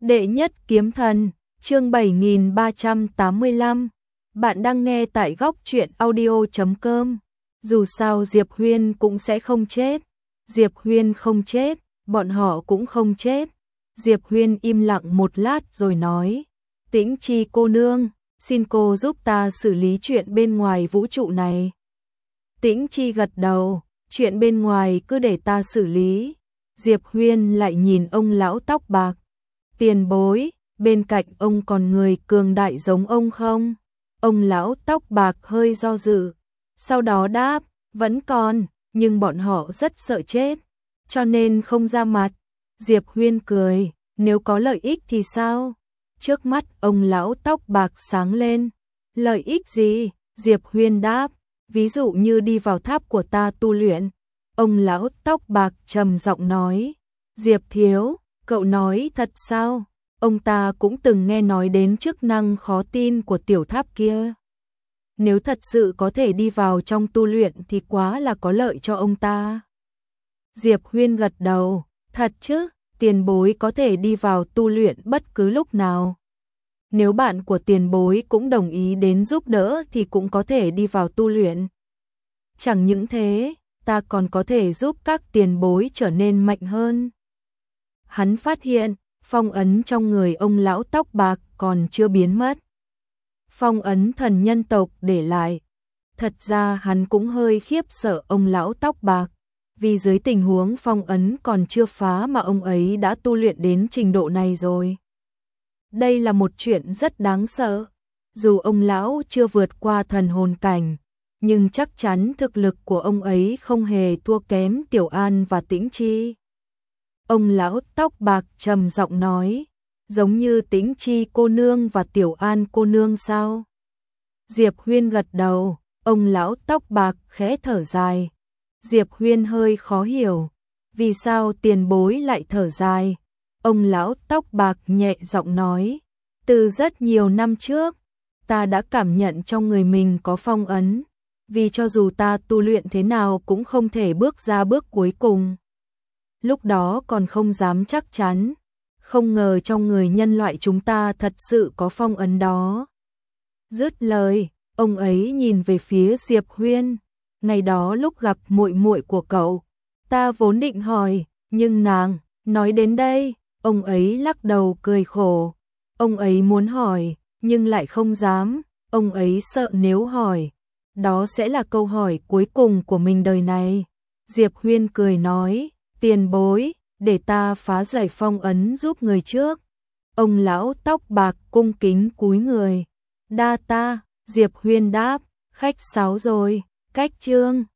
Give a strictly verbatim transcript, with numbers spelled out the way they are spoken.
Đệ nhất kiếm thần, chương bảy nghìn ba trăm tám mươi lăm. Bạn đang nghe tại góc truyện audio chấm com. Dù sao Diệp Huyên cũng sẽ không chết. Diệp Huyên không chết, bọn họ cũng không chết. Diệp Huyên im lặng một lát rồi nói: Tĩnh Chi cô nương, xin cô giúp ta xử lý chuyện bên ngoài vũ trụ này. Tĩnh Chi gật đầu, chuyện bên ngoài cứ để ta xử lý. Diệp Huyên lại nhìn ông lão tóc bạc. Tiền bối, bên cạnh ông còn người cường đại giống ông không? Ông lão tóc bạc hơi do dự, sau đó đáp, vẫn còn, nhưng bọn họ rất sợ chết, cho nên không ra mặt. Diệp Huyên cười, nếu có lợi ích thì sao? Trước mắt ông lão tóc bạc sáng lên. Lợi ích gì? Diệp Huyên đáp, ví dụ như đi vào tháp của ta tu luyện. Ông lão tóc bạc trầm giọng nói, Diệp thiếu, cậu nói thật sao? Ông ta cũng từng nghe nói đến chức năng khó tin của tiểu tháp kia. Nếu thật sự có thể đi vào trong tu luyện thì quá là có lợi cho ông ta. Diệp Huyên gật đầu, thật chứ, tiền bối có thể đi vào tu luyện bất cứ lúc nào. Nếu bạn của tiền bối cũng đồng ý đến giúp đỡ thì cũng có thể đi vào tu luyện. Chẳng những thế, ta còn có thể giúp các tiền bối trở nên mạnh hơn. Hắn phát hiện, phong ấn trong người ông lão tóc bạc còn chưa biến mất. Phong ấn thần nhân tộc để lại. Thật ra hắn cũng hơi khiếp sợ ông lão tóc bạc, vì dưới tình huống phong ấn còn chưa phá mà ông ấy đã tu luyện đến trình độ này rồi. Đây là một chuyện rất đáng sợ. Dù ông lão chưa vượt qua thần hồn cảnh, nhưng chắc chắn thực lực của ông ấy không hề thua kém Tiểu An và Tĩnh Chi. Ông lão tóc bạc trầm giọng nói, giống như Tĩnh Chi cô nương và Tiểu An cô nương sao? Diệp Huyên gật đầu, ông lão tóc bạc khẽ thở dài. Diệp Huyên hơi khó hiểu, vì sao tiền bối lại thở dài? Ông lão tóc bạc nhẹ giọng nói, từ rất nhiều năm trước, ta đã cảm nhận trong người mình có phong ấn, vì cho dù ta tu luyện thế nào cũng không thể bước ra bước cuối cùng. Lúc đó còn không dám chắc chắn, không ngờ trong người nhân loại chúng ta thật sự có phong ấn đó. Dứt lời, ông ấy nhìn về phía Diệp Huyên, ngày đó lúc gặp muội muội của cậu, ta vốn định hỏi, nhưng nàng, nói đến đây, ông ấy lắc đầu cười khổ. Ông ấy muốn hỏi, nhưng lại không dám, ông ấy sợ nếu hỏi, đó sẽ là câu hỏi cuối cùng của mình đời này. Diệp Huyên cười nói, tiền bối, để ta phá giải phong ấn giúp người trước. Ông lão tóc bạc cung kính cúi người. Đa ta, Diệp Huyên đáp, khách sáo rồi, cách chương.